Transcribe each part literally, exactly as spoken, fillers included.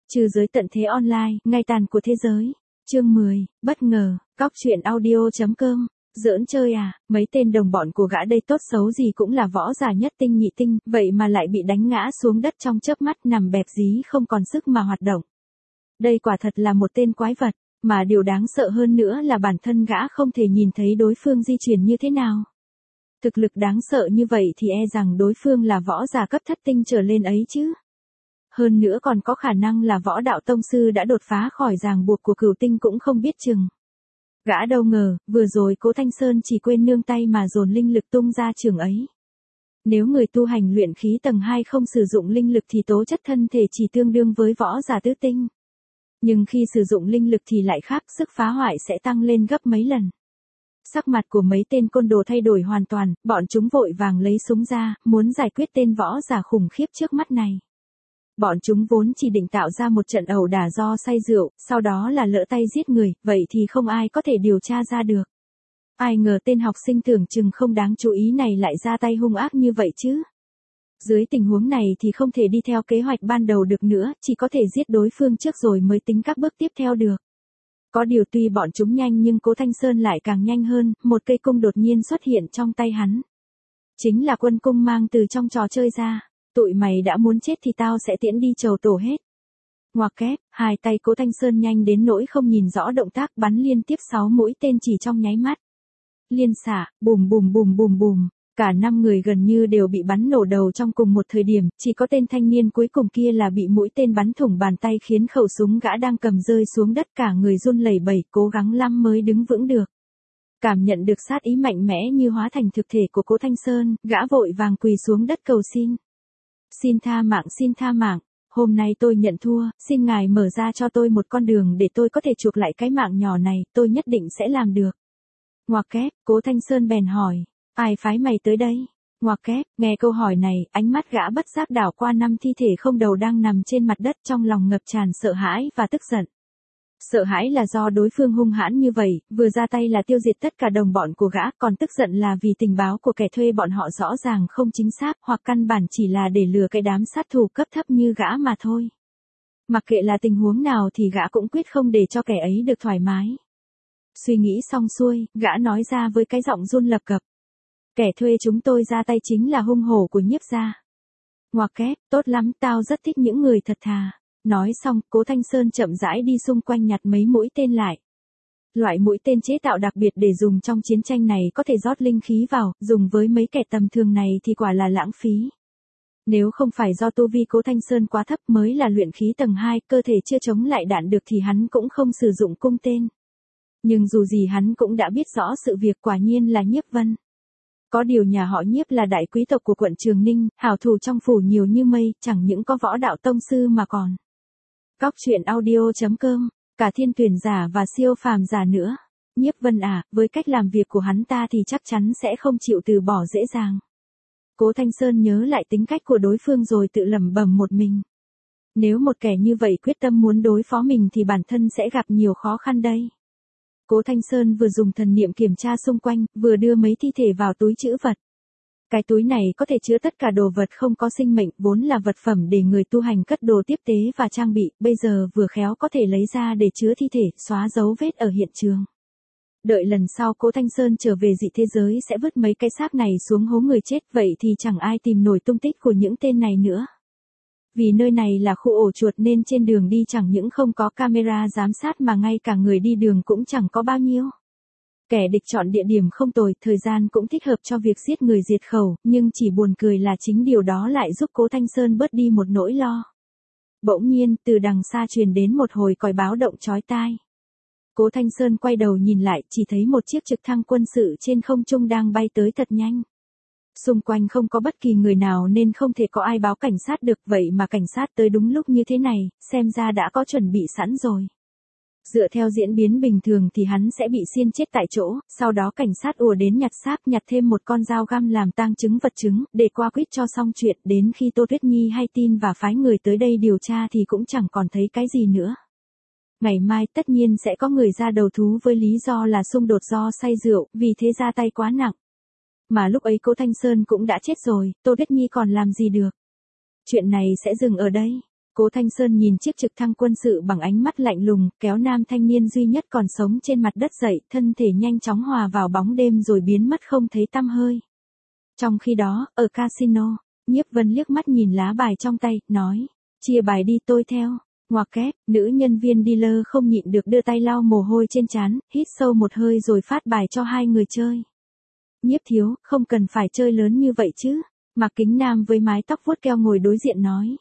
Trừ giới tận thế online, ngày tàn của thế giới. Chương mười, bất ngờ, cóc truyện audio chấm com. Giỡn chơi à, mấy tên đồng bọn của gã đây tốt xấu gì cũng là võ giả nhất tinh nhị tinh, vậy mà lại bị đánh ngã xuống đất trong chớp mắt, nằm bẹp dí không còn sức mà hoạt động. Đây quả thật là một tên quái vật, mà điều đáng sợ hơn nữa là bản thân gã không thể nhìn thấy đối phương di chuyển như thế nào. Thực lực đáng sợ như vậy thì e rằng đối phương là võ giả cấp thất tinh trở lên ấy chứ. Hơn nữa còn có khả năng là võ đạo tông sư đã đột phá khỏi ràng buộc của cửu tinh cũng không biết chừng. Gã đâu ngờ, vừa rồi Cố Thanh Sơn chỉ quên nương tay mà dồn linh lực tung ra trường ấy. Nếu người tu hành luyện khí tầng hai không sử dụng linh lực thì tố chất thân thể chỉ tương đương với võ giả tứ tinh. Nhưng khi sử dụng linh lực thì lại khác, sức phá hoại sẽ tăng lên gấp mấy lần. Sắc mặt của mấy tên côn đồ thay đổi hoàn toàn, bọn chúng vội vàng lấy súng ra, muốn giải quyết tên võ giả khủng khiếp trước mắt này. Bọn chúng vốn chỉ định tạo ra một trận ẩu đả do say rượu, sau đó là lỡ tay giết người, vậy thì không ai có thể điều tra ra được. Ai ngờ tên học sinh tưởng chừng không đáng chú ý này lại ra tay hung ác như vậy chứ. Dưới tình huống này thì không thể đi theo kế hoạch ban đầu được nữa, chỉ có thể giết đối phương trước rồi mới tính các bước tiếp theo được. Có điều tuy bọn chúng nhanh nhưng Cố Thanh Sơn lại càng nhanh hơn, một cây cung đột nhiên xuất hiện trong tay hắn. Chính là quân cung mang từ trong trò chơi ra. Tụi mày đã muốn chết thì tao sẽ tiễn đi chầu tổ hết. Ngoặc kép, hai tay Cố Thanh Sơn nhanh đến nỗi không nhìn rõ động tác, bắn liên tiếp sáu mũi tên chỉ trong nháy mắt. Liên xạ, bùm bùm bùm bùm bùm, cả năm người gần như đều bị bắn nổ đầu trong cùng một thời điểm, chỉ có tên thanh niên cuối cùng kia là bị mũi tên bắn thủng bàn tay khiến khẩu súng gã đang cầm rơi xuống đất, cả người run lẩy bẩy, cố gắng lắm mới đứng vững được. Cảm nhận được sát ý mạnh mẽ như hóa thành thực thể của Cố Thanh Sơn, gã vội vàng quỳ xuống đất cầu xin. Xin tha mạng, xin tha mạng, hôm nay tôi nhận thua, xin ngài mở ra cho tôi một con đường để tôi có thể chuộc lại cái mạng nhỏ này, tôi nhất định sẽ làm được. Ngoặc kép, Cố Thanh Sơn bèn hỏi, ai phái mày tới đây? Ngoặc kép, nghe câu hỏi này, ánh mắt gã bất giác đảo qua năm thi thể không đầu đang nằm trên mặt đất, trong lòng ngập tràn sợ hãi và tức giận. Sợ hãi là do đối phương hung hãn như vậy, vừa ra tay là tiêu diệt tất cả đồng bọn của gã, còn tức giận là vì tình báo của kẻ thuê bọn họ rõ ràng không chính xác, hoặc căn bản chỉ là để lừa cái đám sát thủ cấp thấp như gã mà thôi. Mặc kệ là tình huống nào thì gã cũng quyết không để cho kẻ ấy được thoải mái. Suy nghĩ xong xuôi, gã nói ra với cái giọng run lập cập. Kẻ thuê chúng tôi ra tay chính là hung hổ của Nhiếp gia. Ngoặc kép, tốt lắm, tao rất thích những người thật thà. Nói xong, Cố Thanh Sơn chậm rãi đi xung quanh nhặt mấy mũi tên lại. Loại mũi tên chế tạo đặc biệt để dùng trong chiến tranh này có thể rót linh khí vào, dùng với mấy kẻ tầm thường này thì quả là lãng phí. Nếu không phải do tu vi Cố Thanh Sơn quá thấp mới là luyện khí tầng hai, cơ thể chưa chống lại đạn được thì hắn cũng không sử dụng cung tên. Nhưng dù gì hắn cũng đã biết rõ sự việc, quả nhiên là Nhiếp Vân. Có điều nhà họ Nhiếp là đại quý tộc của quận Trường Ninh, hảo thủ trong phủ nhiều như mây, chẳng những có võ đạo tông sư mà còn cóc truyện audio chấm com, cả thiên tuyển giả và siêu phàm giả nữa. Nhiếp Vân à, với cách làm việc của hắn ta thì chắc chắn sẽ không chịu từ bỏ dễ dàng. Cố Thanh Sơn nhớ lại tính cách của đối phương rồi tự lẩm bẩm một mình. Nếu một kẻ như vậy quyết tâm muốn đối phó mình thì bản thân sẽ gặp nhiều khó khăn đây. Cố Thanh Sơn vừa dùng thần niệm kiểm tra xung quanh, vừa đưa mấy thi thể vào túi trữ vật. Cái túi này có thể chứa tất cả đồ vật không có sinh mệnh, vốn là vật phẩm để người tu hành cất đồ tiếp tế và trang bị, bây giờ vừa khéo có thể lấy ra để chứa thi thể, xóa dấu vết ở hiện trường. Đợi lần sau Cố Thanh Sơn trở về dị thế giới sẽ vứt mấy cái xác này xuống hố người chết, vậy thì chẳng ai tìm nổi tung tích của những tên này nữa. Vì nơi này là khu ổ chuột nên trên đường đi chẳng những không có camera giám sát mà ngay cả người đi đường cũng chẳng có bao nhiêu. Kẻ địch chọn địa điểm không tồi, thời gian cũng thích hợp cho việc giết người diệt khẩu, nhưng chỉ buồn cười là chính điều đó lại giúp Cố Thanh Sơn bớt đi một nỗi lo. Bỗng nhiên, từ đằng xa truyền đến một hồi còi báo động chói tai. Cố Thanh Sơn quay đầu nhìn lại, chỉ thấy một chiếc trực thăng quân sự trên không trung đang bay tới thật nhanh. Xung quanh không có bất kỳ người nào nên không thể có ai báo cảnh sát được, vậy mà cảnh sát tới đúng lúc như thế này, xem ra đã có chuẩn bị sẵn rồi. Dựa theo diễn biến bình thường thì hắn sẽ bị xiên chết tại chỗ, sau đó cảnh sát ùa đến nhặt xác, nhặt thêm một con dao găm làm tang chứng vật chứng, để qua quýt cho xong chuyện, đến khi Tô Tuyết Nhi hay tin và phái người tới đây điều tra thì cũng chẳng còn thấy cái gì nữa. Ngày mai tất nhiên sẽ có người ra đầu thú với lý do là xung đột do say rượu, vì thế ra tay quá nặng. Mà lúc ấy Cố Thanh Sơn cũng đã chết rồi, Tô Tuyết Nhi còn làm gì được. Chuyện này sẽ dừng ở đây. Cố Thanh Sơn nhìn chiếc trực thăng quân sự bằng ánh mắt lạnh lùng, kéo nam thanh niên duy nhất còn sống trên mặt đất dậy, thân thể nhanh chóng hòa vào bóng đêm rồi biến mất không thấy tăm hơi. Trong khi đó, ở casino, Nhiếp Vân liếc mắt nhìn lá bài trong tay, nói, chia bài đi tôi theo. Ngoặc kép, nữ nhân viên dealer không nhịn được đưa tay lau mồ hôi trên trán, hít sâu một hơi rồi phát bài cho hai người chơi. Nhiếp thiếu, không cần phải chơi lớn như vậy chứ. Mạc Kính Nam với mái tóc vuốt keo ngồi đối diện nói.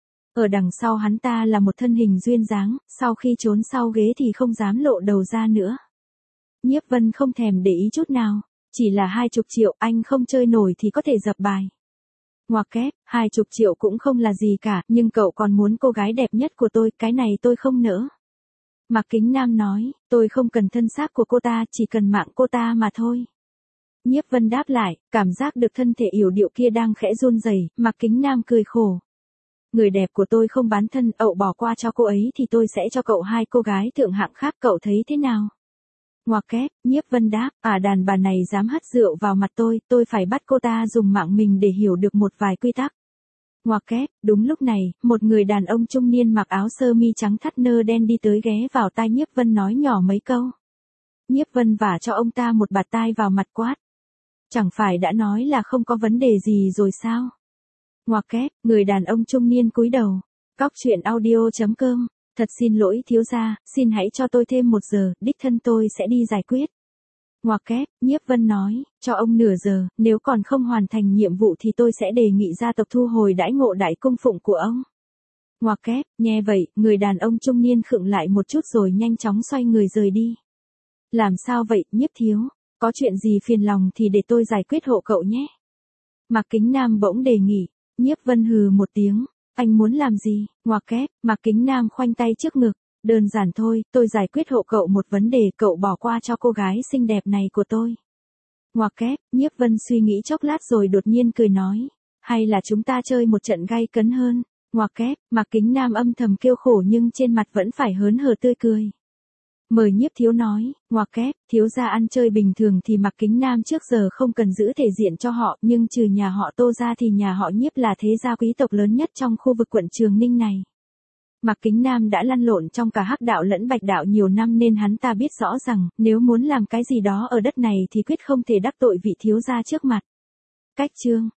Ở đằng sau hắn ta là một thân hình duyên dáng, sau khi trốn sau ghế thì không dám lộ đầu ra nữa. Nhiếp Vân không thèm để ý chút nào, chỉ là hai chục triệu anh không chơi nổi thì có thể dập bài. Ngoặc kép, hai chục triệu cũng không là gì cả, nhưng cậu còn muốn cô gái đẹp nhất của tôi, cái này tôi không nỡ. Mạc Kính Nam nói, tôi không cần thân xác của cô ta, chỉ cần mạng cô ta mà thôi. Nhiếp Vân đáp lại, cảm giác được thân thể yểu điệu kia đang khẽ run rẩy, Mạc Kính Nam cười khổ. Người đẹp của tôi không bán thân, cậu bỏ qua cho cô ấy thì tôi sẽ cho cậu hai cô gái thượng hạng khác, cậu thấy thế nào? Ngoặc kép, Nhiếp Vân đáp, à đàn bà này dám hất rượu vào mặt tôi, tôi phải bắt cô ta dùng mạng mình để hiểu được một vài quy tắc. Ngoặc kép, đúng lúc này, một người đàn ông trung niên mặc áo sơ mi trắng thắt nơ đen đi tới ghé vào tai Nhiếp Vân nói nhỏ mấy câu. Nhiếp Vân vả cho ông ta một bạt tai vào mặt quát. Chẳng phải đã nói là không có vấn đề gì rồi sao? Ngoặc kép, người đàn ông trung niên cúi đầu. Cóc truyện audio chấm com. Thật xin lỗi thiếu gia, xin hãy cho tôi thêm một giờ, đích thân tôi sẽ đi giải quyết. Ngoặc kép, Nhiếp Vân nói, cho ông nửa giờ, nếu còn không hoàn thành nhiệm vụ thì tôi sẽ đề nghị gia tộc thu hồi đãi ngộ đại cung phụng của ông. Ngoặc kép, nghe vậy, người đàn ông trung niên khựng lại một chút rồi nhanh chóng xoay người rời đi. Làm sao vậy, Nhiếp thiếu? Có chuyện gì phiền lòng thì để tôi giải quyết hộ cậu nhé. Mạc Kính Nam bỗng đề nghị. Nhiếp Vân hừ một tiếng. Anh muốn làm gì? Ngoặc kép, Mạc Kính Nam khoanh tay trước ngực. Đơn giản thôi, tôi giải quyết hộ cậu một vấn đề, cậu bỏ qua cho cô gái xinh đẹp này của tôi. Ngoặc kép, Nhiếp Vân suy nghĩ chốc lát rồi đột nhiên cười nói. Hay là chúng ta chơi một trận gay cấn hơn? Ngoặc kép, Mạc Kính Nam âm thầm kêu khổ nhưng trên mặt vẫn phải hớn hở tươi cười. Mời Nhiếp thiếu nói, ngoặc kép, thiếu gia ăn chơi bình thường thì Mạc Kính Nam trước giờ không cần giữ thể diện cho họ, nhưng trừ nhà họ Tô ra thì nhà họ Nhiếp là thế gia quý tộc lớn nhất trong khu vực quận Trường Ninh này. Mạc Kính Nam đã lăn lộn trong cả hắc đạo lẫn bạch đạo nhiều năm nên hắn ta biết rõ rằng, nếu muốn làm cái gì đó ở đất này thì quyết không thể đắc tội vị thiếu gia trước mặt. Cách chương